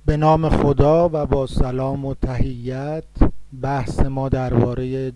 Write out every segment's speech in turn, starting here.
به نام خدا و با سلام و تحیت. بحث ما درباره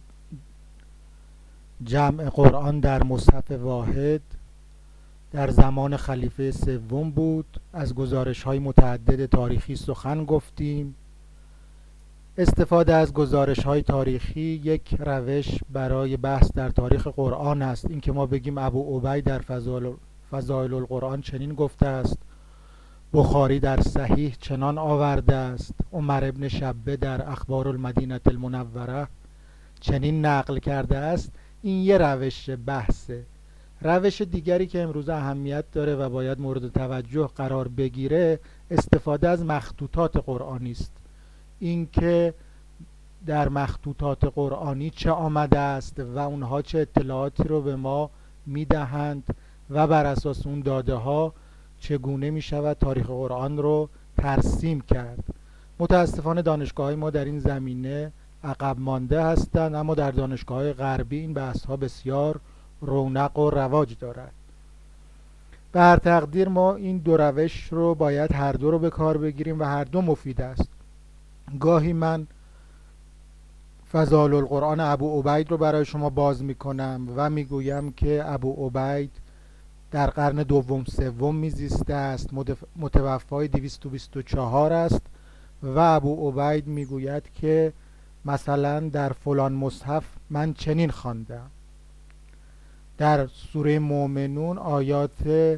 جمع قرآن در مصحف واحد در زمان خلیفه سوم بود. از گزارش‌های متعدد تاریخی سخن گفتیم. استفاده از گزارش‌های تاریخی یک روش برای بحث در تاریخ قرآن است. اینکه ما بگیم ابو عبید در فضائل القرآن چنین گفته است، بخاری در صحیح چنان آورده است، عمر ابن شبه در اخبار المدینه المنوره چنین نقل کرده است. این یه روش بحثه. روش دیگری که امروز اهمیت داره و باید مورد توجه قرار بگیره استفاده از مخطوطات قرآنی است. اینکه در مخطوطات قرآنی چه آمده است و اونها چه اطلاعاتی رو به ما میدهند و بر اساس اون داده ها چگونه می شود تاریخ قرآن رو ترسیم کرد. متاسفانه دانشگاه‌های ما در این زمینه عقب مانده هستند، اما در دانشگاه‌های غربی این بحث ها بسیار رونق و رواج دارد. به هر تقدیر ما این دو روش رو باید هر دو رو به کار بگیریم و هر دو مفید است. گاهی من فضائل القرآن ابو عبید رو برای شما باز میکنم و میگویم که ابو عبید در قرن دوم سوم میزیسته است، متوفای 224 است و ابو عبید میگوید که مثلا در فلان مصحف من چنین خواندم. در سوره مومنون آیات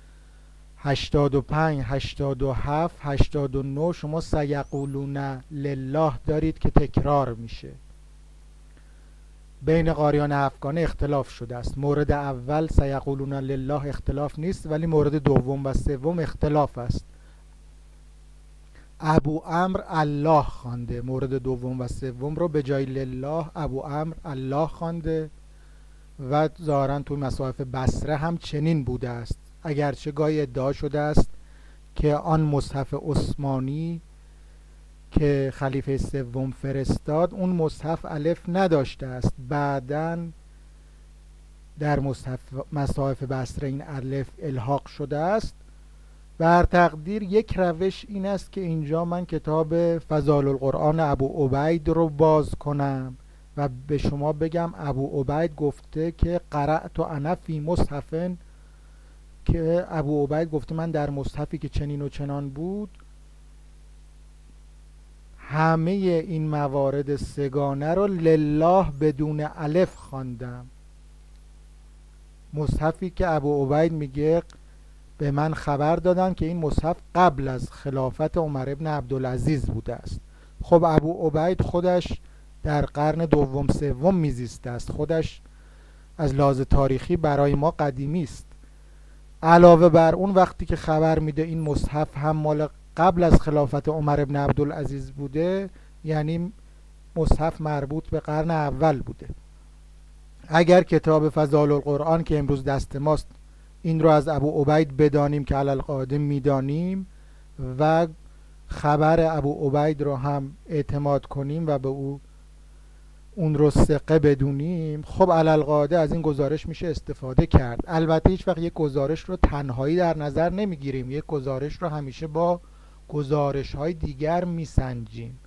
85 87 89 شما سیقولون لله دارید که تکرار میشه. بین قاریان افغان اختلاف شده است. مورد اول سیقولون لله اختلاف نیست، ولی مورد دوم و سوم اختلاف است. ابو عمرو الله خوانده، مورد دوم و سوم رو به جای لله ابو عمرو الله خوانده و ظاهرا توی مصاحف بصره هم چنین بوده است، اگرچه گاهی ادعا شده است که آن مصحف عثمانی که خلیفه سوم فرستاد اون مصحف الف نداشته است، بعداً در مصاحف بصره این الف الحاق شده است. بر تقدیر یک روش این است که اینجا من کتاب فضائل القرآن ابو عبید رو باز کنم و به شما بگم ابو عبید گفته که قرأت انا فی مصحفن، که ابو عبید گفته من در مصحفی که چنین و چنان بود همه این موارد سگانه رو لله بدون الف خواندم. مصحفی که ابو عبید میگه به من خبر دادن که این مصحف قبل از خلافت عمر ابن عبدالعزیز بوده است. خب ابو عبید خودش در قرن دوم سوم میزیسته است، خودش از لحاظ تاریخی برای ما قدیمی است. علاوه بر اون وقتی که خبر میده این مصحف هم مال قبل از خلافت عمر ابن عبدالعزیز بوده، یعنی مصحف مربوط به قرن اول بوده. اگر کتاب فضائل القرآن که امروز دست ماست این رو از ابو عبید بدانیم که علی القاعده میدانیم و خبر ابو عبید رو هم اعتماد کنیم و به اون رو ثقه بدونیم، خب علی القاعده از این گزارش میشه استفاده کرد. البته هیچ وقت یک گزارش رو تنهایی در نظر نمیگیریم، یک گزارش رو همیشه با گزارش های دیگر میسنجیم.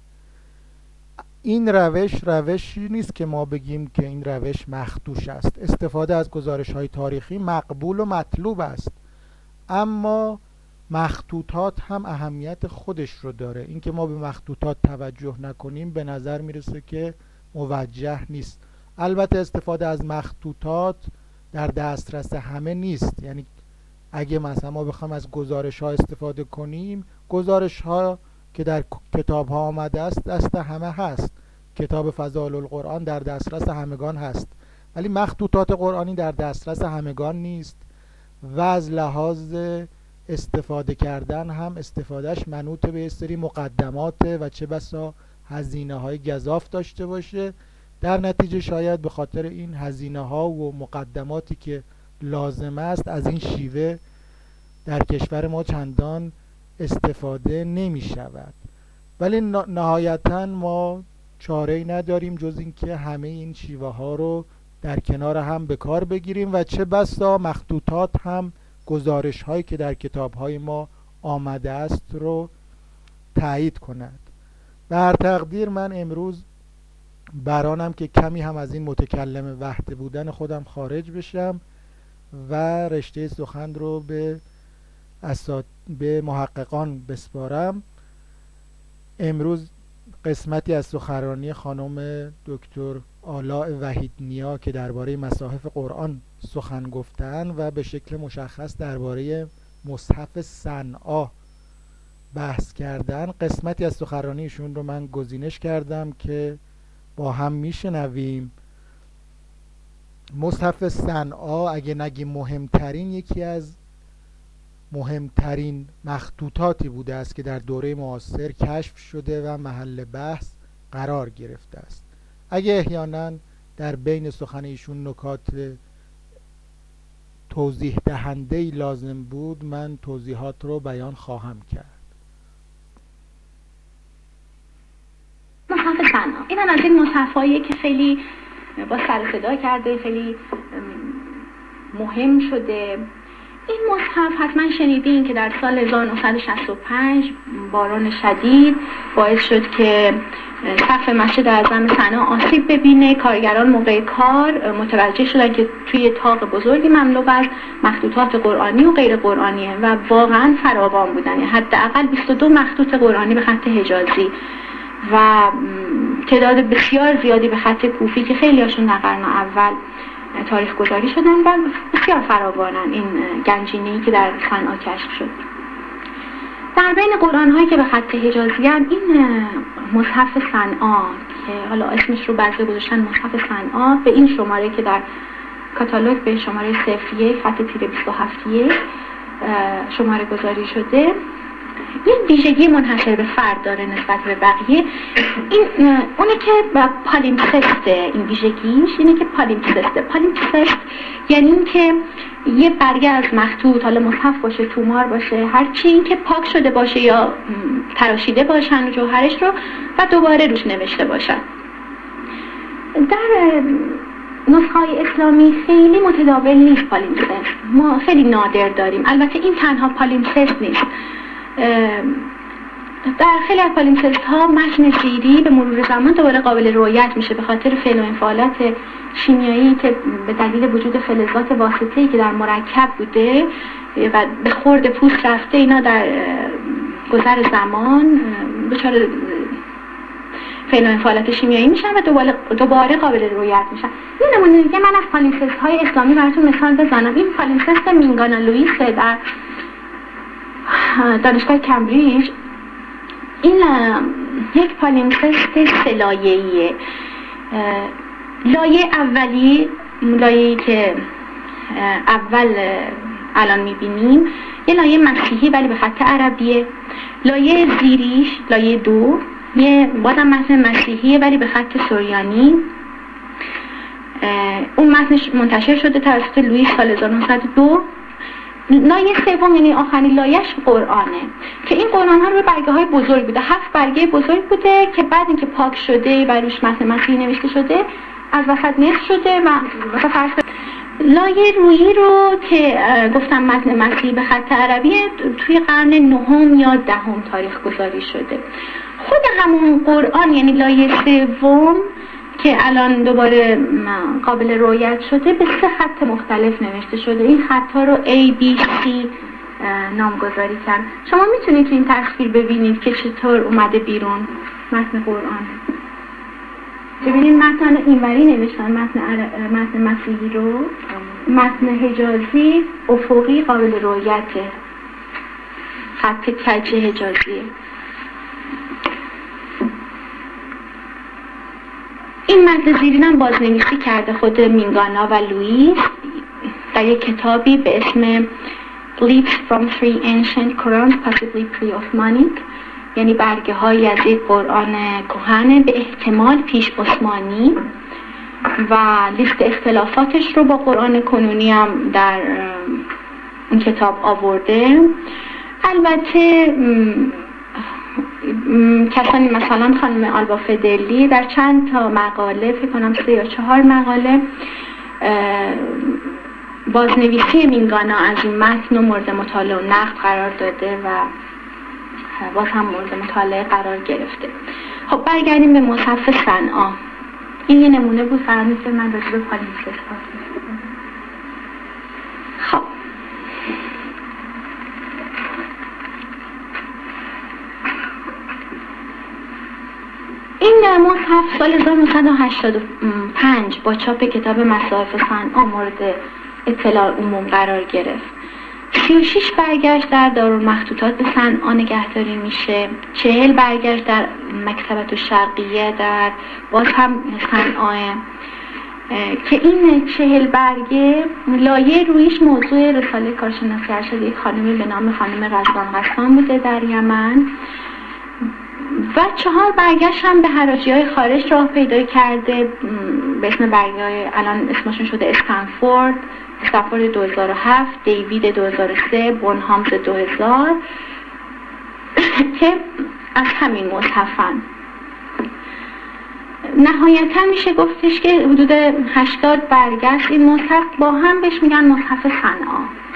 این روشی نیست که ما بگیم که این روش مخدوش است. استفاده از گزارش های تاریخی مقبول و مطلوب است، اما مخطوطات هم اهمیت خودش رو داره. اینکه ما به مخطوطات توجه نکنیم به نظر میرسه که موجه نیست. البته استفاده از مخطوطات در دسترس همه نیست، یعنی اگه مثلا ما بخوام از گزارش ها استفاده کنیم، گزارش ها که در کتاب ها آمده است دست همه هست. کتاب فضائل القرآن در دسترس همگان هست، ولی مخطوطات قرآنی در دسترس همگان نیست و از لحاظ استفاده کردن هم استفادهش منوط به سری مقدمات و چه بسا هزینه های گزاف داشته باشه. در نتیجه شاید به خاطر این هزینه ها و مقدماتی که لازم است از این شیوه در کشور ما چندان استفاده نمی شود. ولی نهایتا ما چاره‌ای نداریم جز اینکه همه این شیوه ها رو در کنار هم به کار بگیریم و چه بسا مخطوطات هم گزارش هایی که در کتاب های ما آمده است رو تایید کند. به هر تقدیر من امروز برانم که کمی هم از این متکلم وحده بودن خودم خارج بشم و رشته سخن رو به محققان بسپارم. امروز قسمتی از سخنرانی خانم دکتر آلاء وحیدنیا که درباره مصاحف قرآن سخن گفتن و به شکل مشخص درباره مصحف صنعا بحث کردن، قسمتی از سخنرانیشون رو من گزینش کردم که با هم میشنویم. مصحف صنعا اگه نگیم مهمترین، یکی از مهمترین مخطوطاتی بوده است که در دوره معاصر کشف شده و محل بحث قرار گرفته است. اگه احیانا در بین سخن ایشون نکات توضیح دهنده‌ای لازم بود، من توضیحات رو بیان خواهم کرد. مصحف صنعا این از این مصحف‌هایی که خیلی با سر صدا کرده، خیلی مهم شده. این مصحف حتما شنیدین که در سال 1965 باران شدید باعث شد که سقف مسجد اعظم صنعا آسیب ببینه. کارگران موقع کار متوجه شدن که توی طاق بزرگی مملو از مخطوطات قرآنی و غیر قرآنیه و واقعا فراوان بودن، حداقل 22 مخطوط قرآنی به خط حجازی و تعداد بسیار زیادی به خط کوفی که خیلی هاشون در قرن اول تاریخ گذاری شدن و بسیار فراوانن این گنجینه‌ای که در صنعا کشف شد. در بین قرآن هایی که به خط حجازی هم این مصحف صنعا که حالا اسمش رو بعضی گذاشتن مصحف صنعا، به این شماره که در کاتالوگ به شماره 01 خط تیره 271 شماره گذاری شده، این ویژگی منحصر به فرد داره نسبت به بقیه. این اونه که پالیمپسسته، این ویژگیش اینه که پالیمپسست یعنی این که یه برگه از مخطوط، حالا مصحف باشه، تومار باشه، هرچی این که پاک شده باشه یا تراشیده باشن و جوهرش رو و دوباره روش نوشته باشن. در نسخه‌های اسلامی خیلی متداول نیست پالیمپسست، ما خیلی نادر داریم. البته این تنها پالیمپسست نیست، در خیلی از پالیمپسست ها متن زیری به مرور زمان دوباره قابل رؤیت میشه به خاطر فعل و انفعالات شیمیایی که به دلیل وجود فلزات واسطه‌ای که در مرکب بوده و به خورد پوست رفته، اینا در گذر زمان دچار فعل و انفعالات شیمیایی میشن و دوباره قابل رؤیت میشن. یه نمونه دیگه من از پالیمپسست های اسلامی براتون مثال بزنم. این پالیمپسست مینگانا لوئیس در دانشگاه کمبریج. این یک پالیمپسست سه لایه‌ایه. لایه اولی، لایه‌ای که اول الان میبینیم، یه لایه مسیحی ولی به خط عربیه. لایه زیریش، لایه دو، یه بازم متن مسیحیه ولی به خط سوریانی. اون متنش منتشر شده توسط لوئیس سال 1902. لایه سوم یعنی آخرین لایه‌اش قرآنه که این قرآن ها رو به برگه های بزرگ بوده، 7 برگه بزرگ بوده که بعد اینکه پاک شده و روش متن مسیحی نوشته شده از وسط نصف شده و فرض لایه رویی رو که گفتم متن مسیحی به خط عربی توی قرن 9 یا 10 تاریخ گذاری شده. خود همون قرآن یعنی لایه سوم که الان دوباره قابل رؤیت شده به 3 خط مختلف نوشته شده. این خطا رو A, B, C نامگذاری کرد. شما میتونید این تصویر ببینید که چطور اومده بیرون متن قرآن. ببینید متن اینوری نوشتن، متن مسیحی رو، متن حجازی افقی قابل رؤیته، خط کج حجازی. این متن زیرین هم بازنویسی کرده خود مینگانا و لوئیس در یک کتابی به اسم Leaves from Three Ancient Qurans Possibly Pre-Osmanic، یعنی برگه های از یک قرآن کهن به احتمال پیش عثمانی، و لیست اختلافاتش رو با قرآن کنونی هم در این کتاب آورده. البته کسانی مثلا خانم آلبا فدلی در چند تا مقاله، فکر کنم 3 یا 4 مقاله، بازنویسی مینگانا از این متن مورد مطالعه و نقد قرار داده و باز هم مورد مطالعه قرار گرفته. خب برگردیم به مصحف صنعا. این یه نمونه بود فرمید که من راجع به پالیمسیس خب این مصحف سال 1985 با چاپ کتاب مصاحف صنعا مورد اطلاع عموم قرار گرفت. 36 برگشت در دارالمخطوطات به صنعا نگهداری میشه، 40 برگشت در مکتبة الشرقیه در باز هم صنعا، که این 40 برگه لایه رویش موضوع رساله کارشناسی ارشد یک خانمی به نام خانم رضوان قسام بوده در یمن و 4 برگش هم به حراجی‌های خارج راه پیدا کرده به اسم برگه‌های الان اسمشون شده استنفورد 2007، دیوید 2003، بونهامز 2000 که از همین مصحفن. نهایتا میشه گفتش که حدود 80 برگشت این مصحف با هم بهش میگن مصحف صنعا.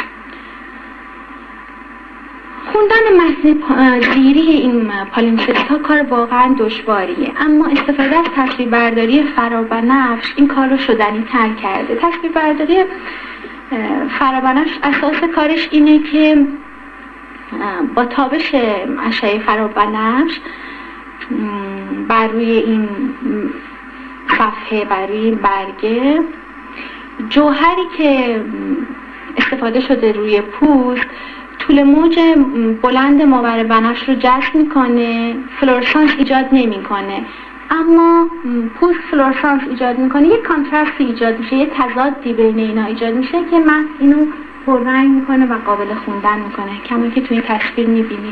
خوندن متن زیری این پالیمسست ها کار واقعا دشواریه، اما استفاده از تصویربرداری فرابنفش این کار رو شدنی تر کرده. تصویربرداری فرابنفش اساس کارش اینه که با تابش اشعه فرابنفش بر روی این صفحه، بر روی این برگه، جوهری که استفاده شده روی پوست طول موج بلند ماور بنفش رو جذب میکنه، فلورسانس ایجاد نمیکنه، اما پوست فلورسانس ایجاد میکنه، یک کانتراستی ایجاد میشه، یک تضادی بین اینا ایجاد میشه که من اینو پررنگ میکنه و قابل خوندن میکنه، کما که توی این تصویر میبینید.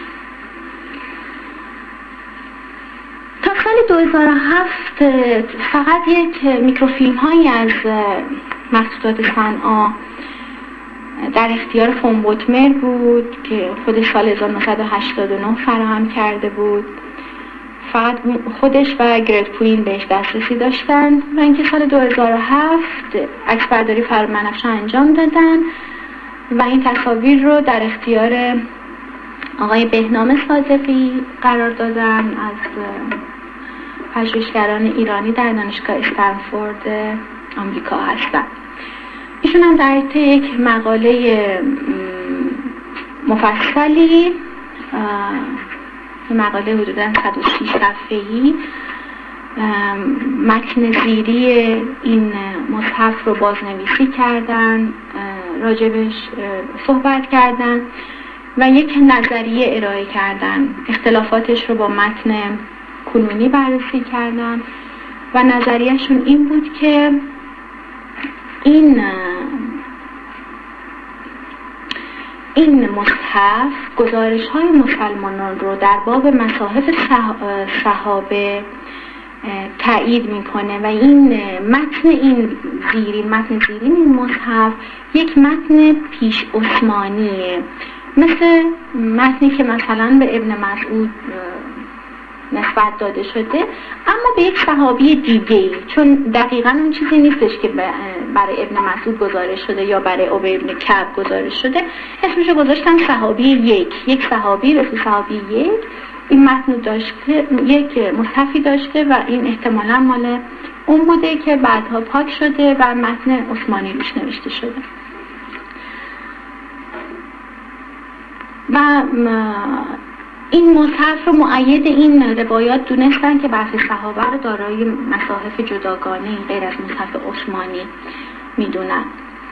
تا سال 2007 فقط یک میکروفیلم هایی از مخطوطات صنعا در اختیار فون بوتمر بود که خودش سال 1989 فراهم کرده بود. فقط خودش و گرت پوین بهش دسترسی داشتن و اینکه سال 2007 عکسبرداری فرابنفش انجام دادن و این تصاویر رو در اختیار آقای بهنام صادقی قرار دادن از پژوهشگران ایرانی در دانشگاه استنفورد آمریکا هستن. ایشون هم در طی یک مقاله مفصلی، مقاله حدوداً 130 صفحه‌ای، متن زیری این مصحف رو بازنویسی کردن، راجبش صحبت کردن و یک نظریه ارائه کردن، اختلافاتش رو با متن کنونی بررسی کردن و نظریهشون این بود که این مصحف گزارش های مسلمانان رو در باب مصاحف صحابه تایید میکنه و این متن زیرین این مصحف یک متن پیش عثمانیه، مثل متنی که مثلا به ابن مسعود نسبت داده شده اما به یک صحابی دیگه‌ای، چون دقیقاً اون چیزی نیستش که برای ابن مسعود گزارش شده یا برای ابی بن کعب گزارش شده، اسمشو گذاشتن صحابی یک صحابی رسول صحابی یک. این متن داشته، یک مصحفی داشته و این احتمالاً مال اون بوده که بعدها پاک شده و متن عثمانی روش نوشته شده. و این مصحف رو مؤید این روایات دونستن که برخی صحابه رو دارای مصاحف جداگانه غیر از مصحف عثمانی میدونن.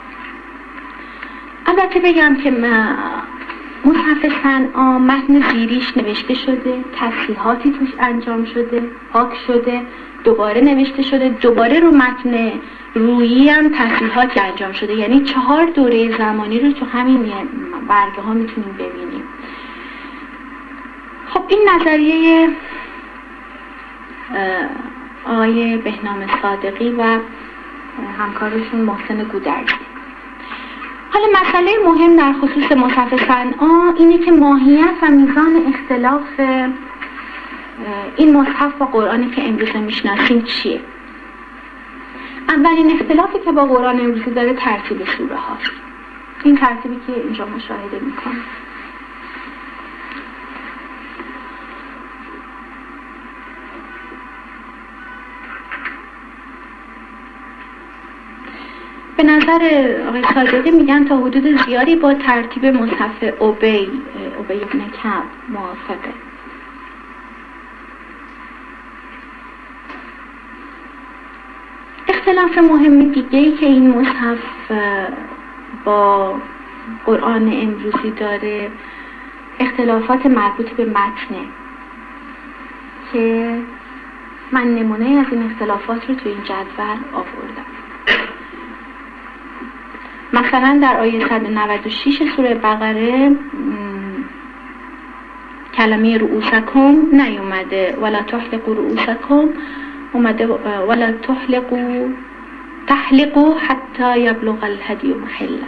البته بگم که مصحف صنعا متن زیریش نوشته شده، تصحیحاتی توش انجام شده، پاک شده، دوباره نوشته شده، دوباره رو متن رویی هم تصحیحاتی انجام شده، یعنی 4 دوره زمانی رو تو همین برگه ها میتونیم ببینیم. خب این نظریه آقای بهنام صادقی و همکارشون محسن گودرزی. حالا مسئله مهم در خصوص مصحف صنعا اینه که ماهیت و میزان اختلاف این مصحف با قرآنی که امروزه میشناسیم چیه؟ اولین اختلافی که با قرآن امروزی داره ترتیب سوره هاست. این ترتیبی که اینجا مشاهده میکنیم. به نظر آقای صادقی میگن تا حدود زیادی با ترتیب مصحف ابی ابن کعب موافقه. اختلاف مهم دیگه‌ای که این مصحف با قرآن امروزی داره اختلافات مربوط به متنه که من نمونه از این اختلافات رو تو این جدول آوردم. مثلا در آیه 196 سوره بقره کلمه رؤوسکم نیومده، ولا تحلقوا رؤوسکم، اومده ولا تحلقوا حتی یبلغ الهدی محله،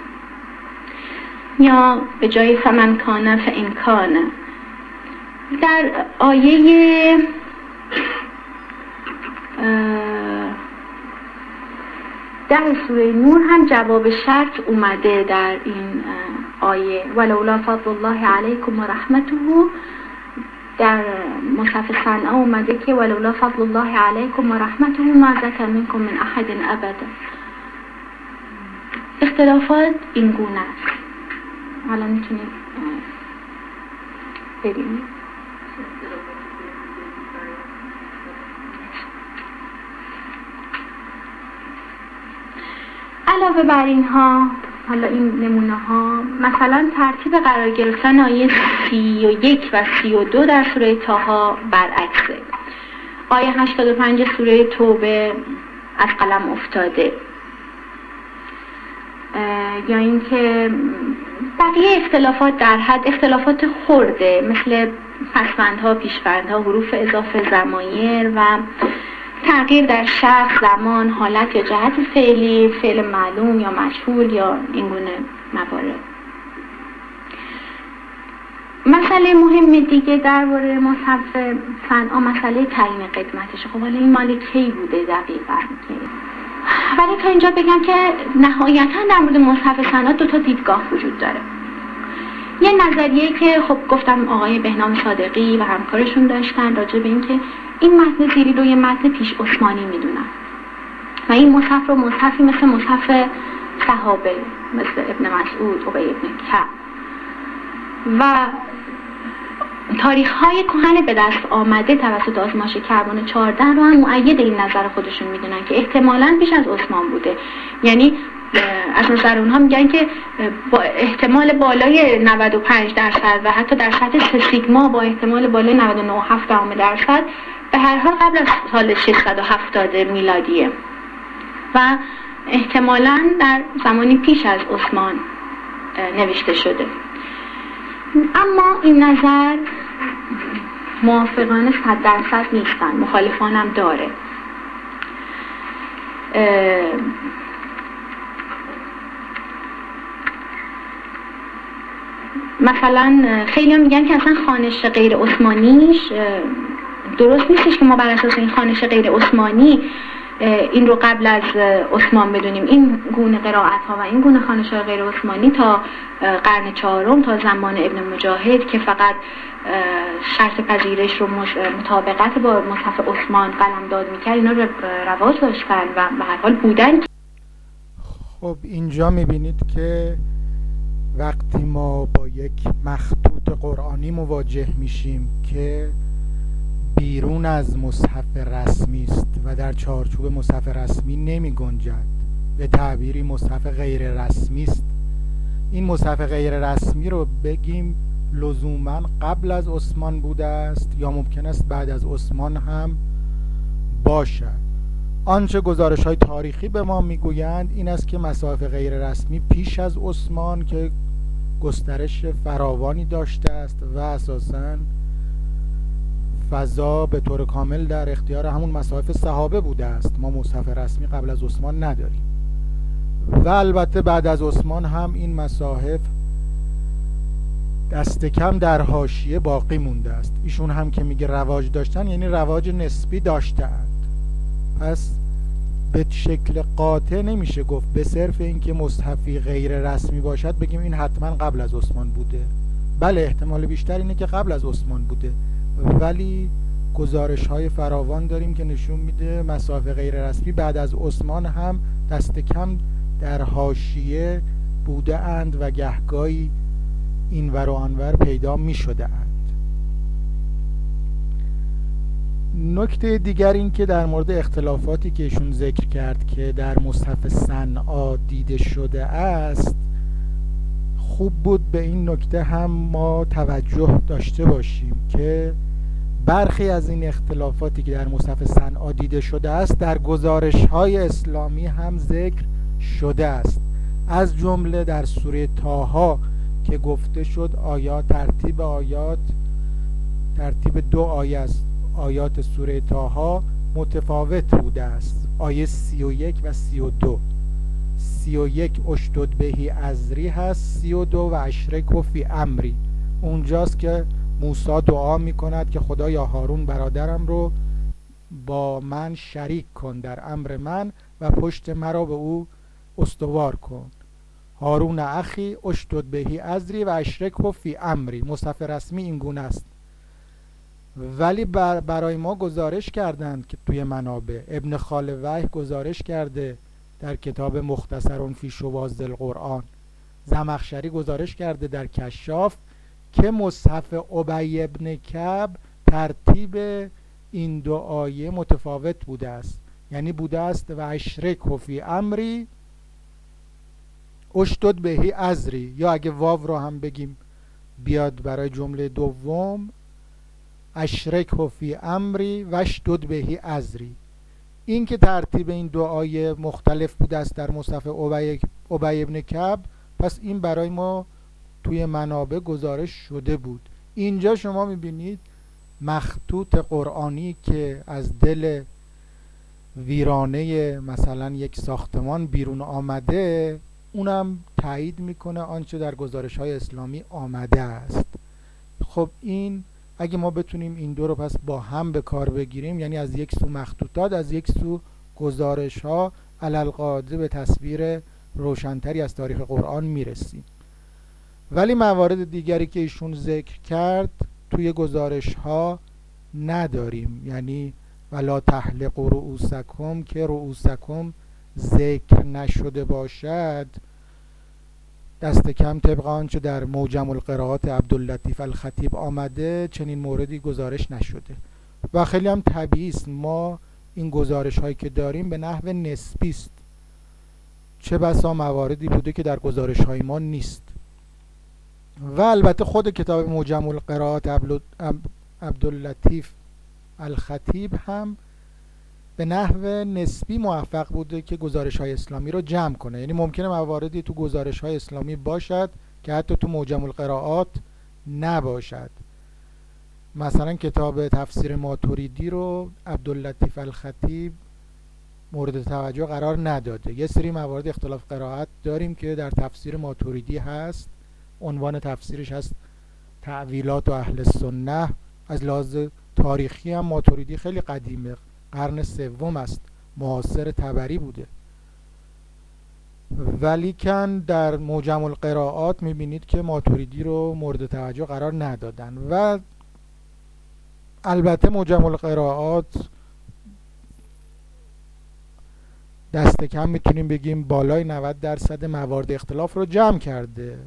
یا به جای فمن کان فان کان. در آیه در سوره نور هم جواب شرط اومده در این آیه ولولا فضل الله علیکم و رحمته. در مصحف صنعا اومده که ولولا فضل الله علیکم و رحمته ما زکى منکم من احد ابدا. اختلافات این گونه است. حالا میتونید ببینید. علاوه بر اینها، حالا این نمونه ها، مثلا ترتیب قرار گرفتن آیه 31 و 32 در سوره طه برعکسه. آیه 85 سوره توبه از قلم افتاده، یا اینکه بقیه اختلافات در حد اختلافات خرده مثل پسوندها، پیشوندها، حروف اضافه، ضمایر و تغییر در شخص، زمان، حالت یا جهت فعلی، فعل معلوم یا مجهول یا این گونه موارد. مسئله مهم دیگه درباره مصحف صنعا مسئله تعیین قدمتشه. خب حالا این مال کی بوده دقیقاً؟ ولی تا اینجا بگم که نهایتاً در مورد مصحف صنعا دو تا دیدگاه وجود داره. یه نظریه که خب گفتم آقای بهنام صادقی و همکارشون داشتن راجع به این که این متن زیری رو یه متن پیش عثمانی میدونن و این مصحف رو مصحفی مثل مصحف صحابه مثل ابن مسعود، ابی ابن کعب و تاریخ‌های کهن به دست آمده توسط آزمایش کربن 14 رو هم مؤید این نظر خودشون میدونن که احتمالاً پیش از عثمان بوده. یعنی از نظر اونها میگن که با احتمال بالای 95% و حتی در سطح 3 سیگما با احتمال بالای 99.7% به هر حال قبل از سال 670 میلادیه و احتمالاً در زمانی پیش از عثمان نوشته شده. اما این نظر موافقان 100% نیستن، مخالفان هم داره. مثلا خیلی هم میگن که اصلا خوانش غیر عثمانیش درست نیستش که ما بر اساس این خوانش غیر عثمانی این رو قبل از عثمان بدونیم. این گونه قرائت ها و این گونه خوانش های غیر عثمانی تا قرن 4 تا زمان ابن مجاهد که فقط شرط پذیرش رو مطابقت با مصحف عثمان قلمداد میکرد اینا رو رواج داشتن و به هر حال بودن. خب اینجا میبینید که وقتی ما با یک مخطوط قرآنی مواجه میشیم که بیرون از مصحف رسمی است و در چارچوب مصحف رسمی نمی گنجد، به تعبیری مصحف غیر رسمی است، این مصحف غیر رسمی رو بگیم لزوما قبل از عثمان بوده است یا ممکن است بعد از عثمان هم باشد. آنچه گزارش‌های تاریخی به ما میگویند این است که مصاحف غیر رسمی پیش از عثمان که گسترش فراوانی داشته است و اساساً فضا به طور کامل در اختیار همون مصاحف صحابه بوده است. ما مصحف رسمی قبل از عثمان نداریم و البته بعد از عثمان هم این مصاحف دست کم در حاشیه باقی مونده است. ایشون هم که میگه رواج داشتن یعنی رواج نسبی داشتند. پس به شکل قاطع نمیشه گفت به صرف اینکه مصحفی غیر رسمی باشد بگیم این حتما قبل از عثمان بوده. بله احتمال بیشتر اینه که قبل از عثمان بوده، ولی گزارش‌های فراوان داریم که نشون میده مصاحف غیر رسمی بعد از عثمان هم دست کم در حاشیه بوده اند و گهگاهی اینور و آنور پیدا می شده اند. نکته دیگر این که در مورد اختلافاتی که ایشون ذکر کرد که در مصحف صنعا دیده شده است، خوب بود به این نکته هم ما توجه داشته باشیم که برخی از این اختلافاتی که در مصحف صنعا دیده شده است در گزارش‌های اسلامی هم ذکر شده است. از جمله در سوره طه که گفته شد ترتیب 2 آیه است. آیات سوره طه متفاوت بوده است. آیه 31 و 32. 31 اشدد بهی ازری هست، 32 و اشرک فی امری. اونجاست که موسی دعا میکند که خدایا هارون برادرم رو با من شریک کن در امر من و پشت مرا به او استوار کن. هارون اخی اشدد بهی ازری و اشرک فی امری. مصحف رسمی این گونه است، ولی برای ما گزارش کردند که توی منابع ابن خالویه گزارش کرده در کتاب مختصر فی شواذ القرآن، زمخشری گزارش کرده در کشاف که مصحف ابی ابن کعب ترتیب این 2 آیه متفاوت بوده است. یعنی بوده است و اشرک فی امری اشدد بهی ازری، یا اگه واو رو هم بگیم بیاد برای جمله دوم اشرک فی امری و اشدد بهی ازری. این که ترتیب این 2 آیه مختلف بوده است در مصحف ابی ابن کعب، پس این برای ما توی منابع گزارش شده بود. اینجا شما میبینید مخطوط قرآنی که از دل ویرانه مثلا یک ساختمان بیرون آمده، اونم تایید میکنه آنچه در گزارش‌های اسلامی آمده است. خب این اگه ما بتونیم این 2 رو پس با هم به کار بگیریم، یعنی از یک سو مخطوطات، از یک سو گزارش‌ها، علالقاعده به تصویر روشن‌تری از تاریخ قرآن میرسیم. ولی موارد دیگری که ایشون ذکر کرد توی گزارش‌ها نداریم، یعنی ولا تحلقوا رؤوسکم که رؤوسکم ذکر نشده باشد، دست کم طبق آنچه در موجم القراءات عبداللطیف الخطیب آمده چنین موردی گزارش نشده و خیلی هم طبیعی است. ما این گزارش هایی که داریم به نحو نسبی است، چه بسا مواردی بوده که در گزارش های ما نیست. و البته خود کتاب موجم القراءات عبداللطیف الخطیب هم به نحو نسبی موفق بوده که گزارش های اسلامی رو جمع کنه. یعنی ممکنه مواردی تو گزارش های اسلامی باشد که حتی تو موجم القراءات نباشد. مثلا کتاب تفسیر ماتوریدی رو عبداللطیف الخطیب مورد توجه قرار نداده. یه سری موارد اختلاف قرائت داریم که در تفسیر ماتوریدی هست، عنوان تفسیرش هست تعویلات و اهل السنه. از لحاظ تاریخی هم ماتوریدی خیلی قدیمه، قرن 3 است، معاصر طبری بوده. ولیکن در موجم القراءات میبینید که ماتوریدی رو مورد توجه قرار ندادن. و البته موجم القراءات دست کم میتونیم بگیم بالای 90% موارد اختلاف رو جمع کرده.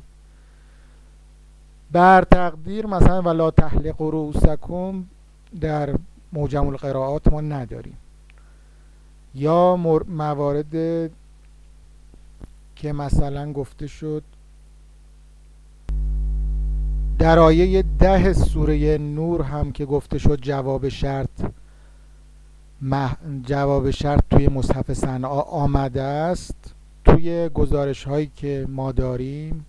بر تقدیر مثلا ولا تحلقوا رؤوسکم در موجم القراءات ما نداریم. یا موارد که مثلا گفته شد در آیه 10 سوره نور هم که گفته شد جواب شرط توی مصحف صنعا آمده است، توی گزارش هایی که ما داریم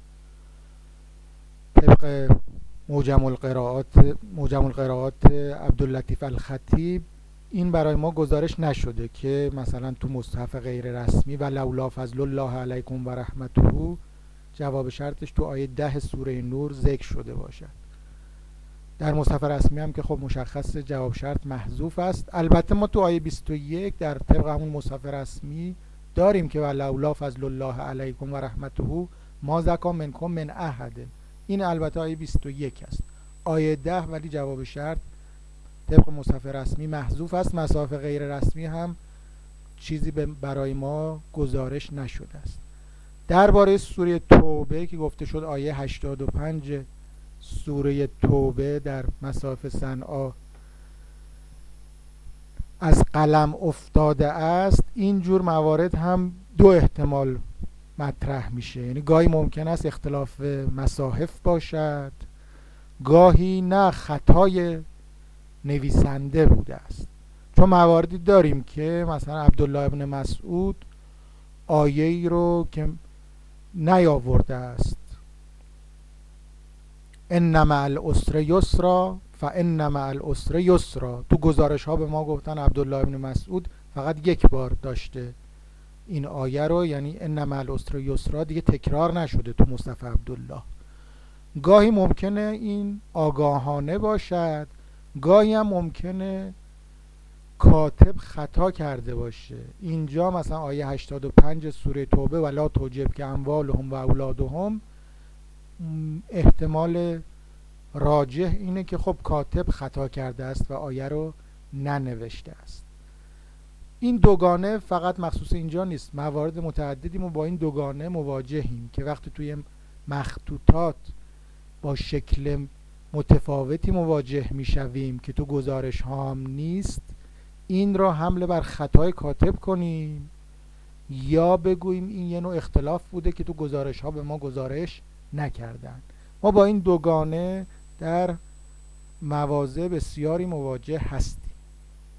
طبق موجم القراءات عبداللطیف الخطیب این برای ما گزارش نشده که مثلا تو مصحف غیر رسمی و لولا فضل الله علیکم و رحمته جواب شرطش تو آیه 10 سوره نور ذکر شده باشد. در مصحف رسمی هم که خب مشخص جواب شرط محذوف است. البته ما تو آیه 21 در طبق همون مصحف رسمی داریم که لولا فضل الله علیکم و رحمته ما زکا منکم من احد. این البته آیه 21 است. آیه 10 ولی جواب شرط طبق مصحف رسمی محذوف است، مصاحف غیر رسمی هم چیزی برای ما گزارش نشده است. درباره سوره توبه که گفته شد آیه 85 سوره توبه در مصاحف صنعا از قلم افتاده است، این جور موارد هم دو احتمال مطرح میشه. یعنی گاهی ممکن است اختلاف مصاحف باشد، گاهی نه خطای نویسنده بوده است. چون مواردی داریم که مثلا عبدالله ابن مسعود آیه‌ای رو که نیاورده است، ان مع العسر یسرا فان مع العسر یسرا، تو گزارش ها به ما گفتن عبدالله ابن مسعود فقط یک بار داشته این آیه رو، یعنی ان مع العسر یسرا دیگه تکرار نشده تو مصحف عبدالله. گاهی ممکنه این آگاهانه باشد، گاهی هم ممکنه کاتب خطا کرده باشه. اینجا مثلا آیه 85 سوره توبه ولا توجب که اموالهم و اولادهم، احتمال راجح اینه که خب کاتب خطا کرده است و آیه رو ننوشته است. این دوگانه فقط مخصوص اینجا نیست، موارد متعددی ما با این دوگانه مواجهیم که وقتی توی مخطوطات با شکل متفاوتی مواجه میشویم که تو گزارش ها هم نیست، این را حمله بر خطای کاتب کنیم یا بگوییم این یه نوع اختلاف بوده که تو گزارش ها به ما گزارش نکردن. ما با این دوگانه در مواضع بسیاری مواجه هستیم.